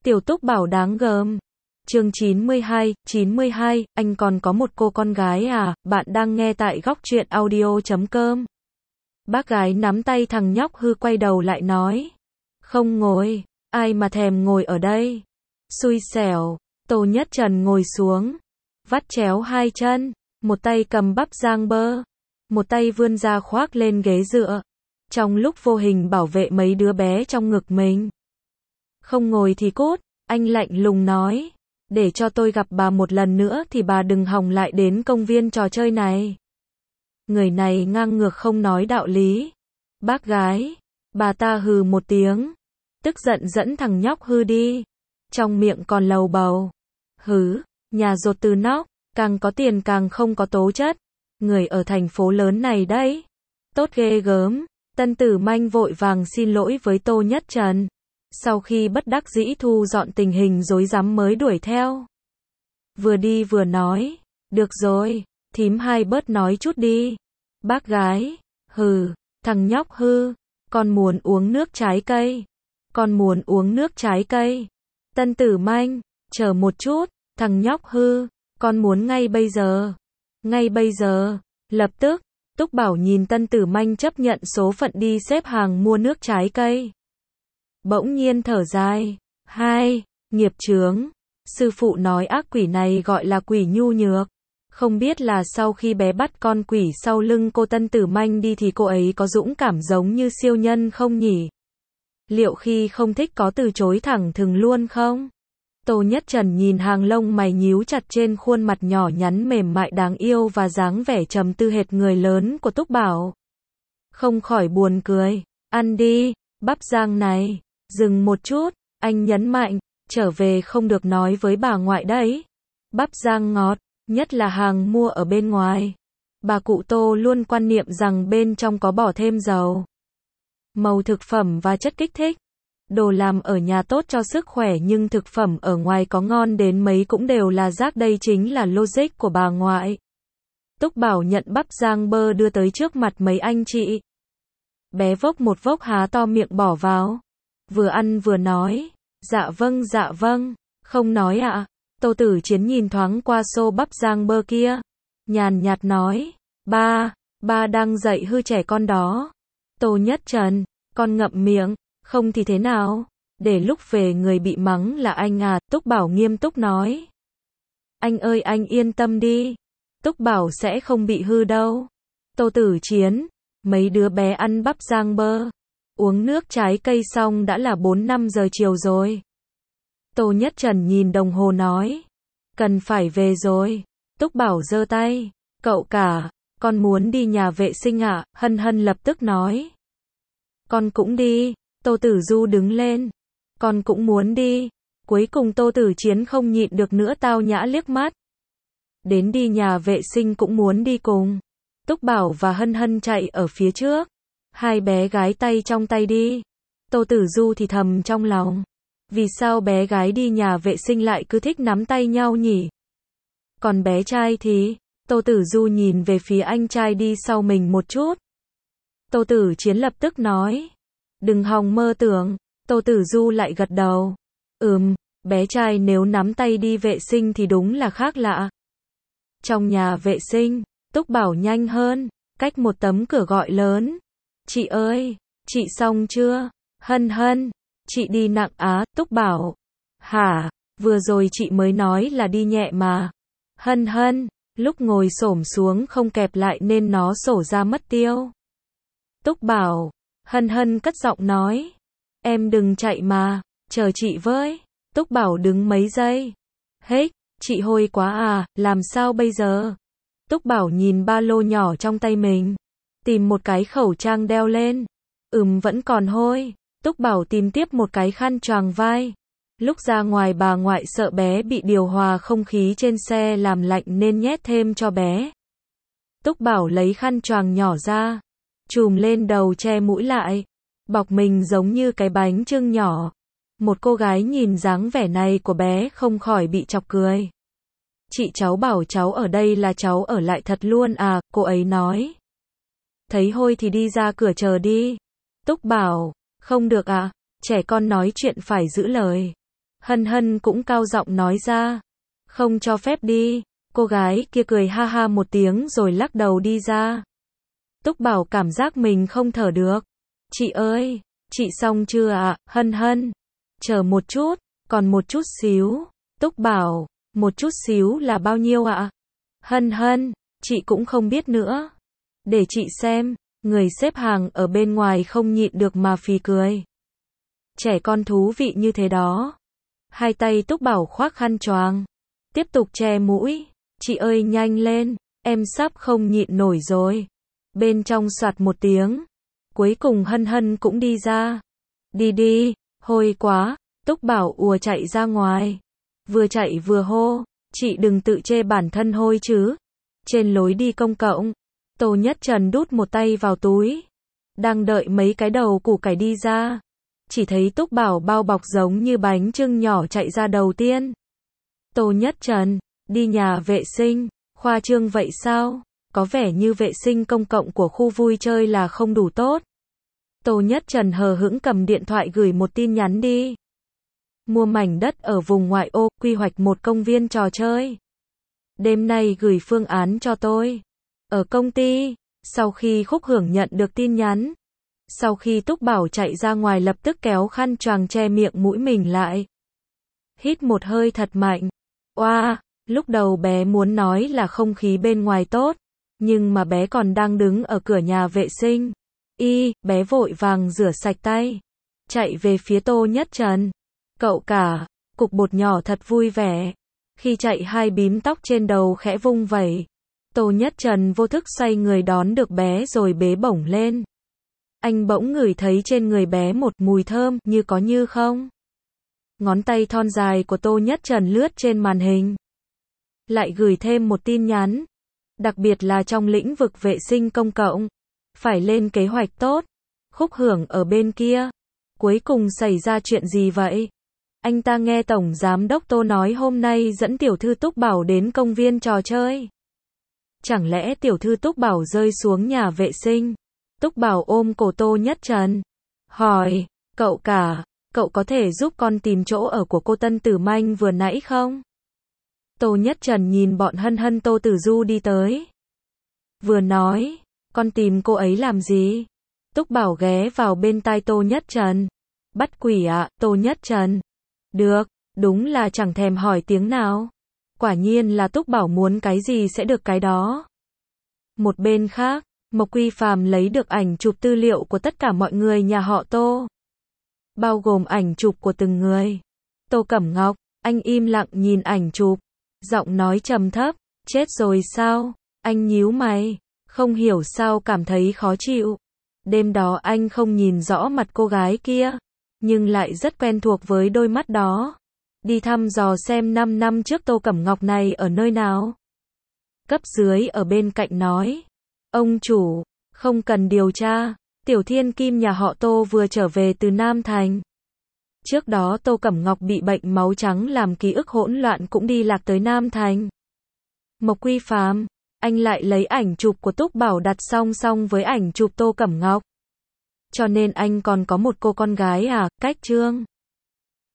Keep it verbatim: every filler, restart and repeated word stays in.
Tiểu Túc Bảo đáng gờm. Chương chín mươi hai, chín mươi hai, anh còn có một cô con gái à? Bạn đang nghe tại góc truyện audio chấm com. Bác gái nắm tay thằng nhóc hư quay đầu lại nói. Không ngồi, ai mà thèm ngồi ở đây. Xui xẻo, Tô Nhất Trần ngồi xuống, vắt chéo hai chân, một tay cầm bắp rang bơ, một tay vươn ra khoác lên ghế dựa, trong lúc vô hình bảo vệ mấy đứa bé trong ngực mình. Không ngồi thì cút, anh lạnh lùng nói. Để cho tôi gặp bà một lần nữa thì bà đừng hòng lại đến công viên trò chơi này. Người này ngang ngược không nói đạo lý. Bác gái, bà ta hừ một tiếng, tức giận dẫn thằng nhóc hư đi. Trong miệng còn lầu bầu. Hứ, nhà dột từ nóc, càng có tiền càng không có tố chất. Người ở thành phố lớn này đấy. Tốt ghê gớm. Tân Tử Manh vội vàng xin lỗi với Tô Nhất Trần. Sau khi bất đắc dĩ thu dọn tình hình rối rắm mới đuổi theo. Vừa đi vừa nói. Được rồi, thím hai bớt nói chút đi. Bác gái, hừ, thằng nhóc hư. Con muốn uống nước trái cây. Con muốn uống nước trái cây. Tân Tử Manh, chờ một chút, thằng nhóc hư. Con muốn ngay bây giờ. Ngay bây giờ, lập tức. Túc Bảo nhìn Tân Tử Manh chấp nhận số phận đi xếp hàng mua nước trái cây. Bỗng nhiên thở dài. Hai, nghiệp chướng. Sư phụ nói ác quỷ này gọi là quỷ nhu nhược. Không biết là sau khi bé bắt con quỷ sau lưng cô Tân Tử Manh đi thì cô ấy có dũng cảm giống như siêu nhân không nhỉ? Liệu khi không thích có từ chối thẳng thừng luôn không? Tô Nhất Trần nhìn hàng lông mày nhíu chặt trên khuôn mặt nhỏ nhắn mềm mại đáng yêu và dáng vẻ trầm tư hệt người lớn của Túc Bảo. Không khỏi buồn cười. Ăn đi, bắp rang này. Dừng một chút, anh nhấn mạnh, trở về không được nói với bà ngoại đấy. Bắp rang ngọt, nhất là hàng mua ở bên ngoài. Bà cụ Tô luôn quan niệm rằng bên trong có bỏ thêm dầu, màu thực phẩm và chất kích thích. Đồ làm ở nhà tốt cho sức khỏe nhưng thực phẩm ở ngoài có ngon đến mấy cũng đều là rác, đây chính là logic của bà ngoại. Túc Bảo nhận bắp rang bơ đưa tới trước mặt mấy anh chị. Bé vốc một vốc há to miệng bỏ vào. Vừa ăn vừa nói. Dạ vâng dạ vâng. Không nói ạ. À. Tô Tử Chiến nhìn thoáng qua xô bắp rang bơ kia. Nhàn nhạt nói. Ba, ba đang dạy hư trẻ con đó. Tô Nhất Trần, con ngậm miệng. Không thì thế nào? Để lúc về người bị mắng là anh à. Túc Bảo nghiêm túc nói. Anh ơi anh yên tâm đi. Túc Bảo sẽ không bị hư đâu. Tô Tử Chiến, mấy đứa bé ăn bắp rang bơ, uống nước trái cây xong đã là bốn năm giờ chiều rồi. Tô Nhất Trần nhìn đồng hồ nói. Cần phải về rồi. Túc Bảo giơ tay. Cậu cả, con muốn đi nhà vệ sinh ạ. À? Hân Hân lập tức nói. Con cũng đi. Tô Tử Du đứng lên. Con cũng muốn đi. Cuối cùng Tô Tử Chiến không nhịn được nữa tao nhã liếc mắt. Đến đi nhà vệ sinh cũng muốn đi cùng. Túc Bảo và Hân Hân chạy ở phía trước. Hai bé gái tay trong tay đi. Tô Tử Du thì thầm trong lòng. Vì sao bé gái đi nhà vệ sinh lại cứ thích nắm tay nhau nhỉ? Còn bé trai thì... Tô Tử Du nhìn về phía anh trai đi sau mình một chút. Tô Tử Chiến lập tức nói. Đừng hòng mơ tưởng. Tô Tử Du lại gật đầu. Ừm, bé trai nếu nắm tay đi vệ sinh thì đúng là khác lạ. Trong nhà vệ sinh, Túc Bảo nhanh hơn, cách một tấm cửa gọi lớn. Chị ơi, chị xong chưa? Hân Hân, chị đi nặng á. Túc Bảo. Hả, vừa rồi chị mới nói là đi nhẹ mà. Hân Hân, lúc ngồi xổm xuống không kẹp lại nên nó xổ ra mất tiêu. Túc Bảo. Hân Hân cất giọng nói. Em đừng chạy mà, chờ chị với. Túc Bảo đứng mấy giây. Hết, chị hôi quá à, làm sao bây giờ? Túc Bảo nhìn ba lô nhỏ trong tay mình. Tìm một cái khẩu trang đeo lên. Ừm vẫn còn hôi. Túc Bảo tìm tiếp một cái khăn choàng vai. Lúc ra ngoài bà ngoại sợ bé bị điều hòa không khí trên xe làm lạnh nên nhét thêm cho bé. Túc Bảo lấy khăn choàng nhỏ ra. Chùm lên đầu che mũi lại. Bọc mình giống như cái bánh chưng nhỏ. Một cô gái nhìn dáng vẻ này của bé không khỏi bị chọc cười. Chị cháu bảo cháu ở đây là cháu ở lại thật luôn à, cô ấy nói. Thấy hôi thì đi ra cửa chờ đi. Túc Bảo, không được à, trẻ con nói chuyện phải giữ lời. Hân Hân cũng cao giọng nói ra. Không cho phép đi. Cô gái kia cười ha ha một tiếng rồi lắc đầu đi ra. Túc Bảo cảm giác mình không thở được. Chị ơi, chị xong chưa ạ? Hân Hân. Chờ một chút, còn một chút xíu. Túc Bảo, một chút xíu là bao nhiêu ạ? Hân Hân, chị cũng không biết nữa. Để chị xem. Người xếp hàng ở bên ngoài không nhịn được mà phì cười. Trẻ con thú vị như thế đó. Hai tay Túc Bảo khoác khăn choàng, tiếp tục che mũi. Chị ơi nhanh lên, em sắp không nhịn nổi rồi. Bên trong soạt một tiếng. Cuối cùng Hân Hân cũng đi ra. Đi đi, hôi quá. Túc Bảo ùa chạy ra ngoài. Vừa chạy vừa hô. Chị đừng tự chê bản thân hôi chứ. Trên lối đi công cộng, Tô Nhất Trần đút một tay vào túi. Đang đợi mấy cái đầu củ cải đi ra. Chỉ thấy Túc Bảo bao bọc giống như bánh chưng nhỏ chạy ra đầu tiên. Tô Nhất Trần, đi nhà vệ sinh, khoa trương vậy sao? Có vẻ như vệ sinh công cộng của khu vui chơi là không đủ tốt. Tô Nhất Trần hờ hững cầm điện thoại gửi một tin nhắn đi. Mua mảnh đất ở vùng ngoại ô, quy hoạch một công viên trò chơi. Đêm nay gửi phương án cho tôi. Ở công ty, sau khi Khúc Hưởng nhận được tin nhắn. Sau khi Túc Bảo chạy ra ngoài lập tức kéo khăn choàng che miệng mũi mình lại. Hít một hơi thật mạnh. Oa, lúc đầu bé muốn nói là không khí bên ngoài tốt. Nhưng mà bé còn đang đứng ở cửa nhà vệ sinh. Y, bé vội vàng rửa sạch tay. Chạy về phía Tô Nhất Trần. Cậu cả, cục bột nhỏ thật vui vẻ. Khi chạy hai bím tóc trên đầu khẽ vung vẩy. Tô Nhất Trần vô thức xoay người đón được bé rồi bế bổng lên. Anh bỗng ngửi thấy trên người bé một mùi thơm như có như không. Ngón tay thon dài của Tô Nhất Trần lướt trên màn hình. Lại gửi thêm một tin nhắn. Đặc biệt là trong lĩnh vực vệ sinh công cộng. Phải lên kế hoạch tốt. Khúc Hưởng ở bên kia. Cuối cùng xảy ra chuyện gì vậy? Anh ta nghe Tổng Giám đốc Tô nói hôm nay dẫn tiểu thư Túc Bảo đến công viên trò chơi. Chẳng lẽ tiểu thư Túc Bảo rơi xuống nhà vệ sinh? Túc Bảo ôm cổ Tô Nhất Trần. Hỏi, cậu cả, cậu có thể giúp con tìm chỗ ở của cô Tân Tử Manh vừa nãy không? Tô Nhất Trần nhìn bọn Hân Hân Tô Tử Du đi tới. Vừa nói, con tìm cô ấy làm gì? Túc Bảo ghé vào bên tai Tô Nhất Trần. Bắt quỷ ạ, à, Tô Nhất Trần. Được, đúng là chẳng thèm hỏi tiếng nào. Quả nhiên là Túc Bảo muốn cái gì sẽ được cái đó. Một bên khác, Mộc Quy Phàm lấy được ảnh chụp tư liệu của tất cả mọi người nhà họ Tô. Bao gồm ảnh chụp của từng người. Tô Cẩm Ngọc, anh im lặng nhìn ảnh chụp. Giọng nói trầm thấp, chết rồi sao? Anh nhíu mày, không hiểu sao cảm thấy khó chịu. Đêm đó anh không nhìn rõ mặt cô gái kia, nhưng lại rất quen thuộc với đôi mắt đó. Đi thăm dò xem năm năm trước Tô Cẩm Ngọc này ở nơi nào. Cấp dưới ở bên cạnh nói. Ông chủ, không cần điều tra. Tiểu Thiên Kim nhà họ Tô vừa trở về từ Nam Thành. Trước đó Tô Cẩm Ngọc bị bệnh máu trắng làm ký ức hỗn loạn cũng đi lạc tới Nam Thành. Mộc Quy Phàm, anh lại lấy ảnh chụp của Túc Bảo đặt song song với ảnh chụp Tô Cẩm Ngọc. Cho nên anh còn có một cô con gái à, Cách Trương.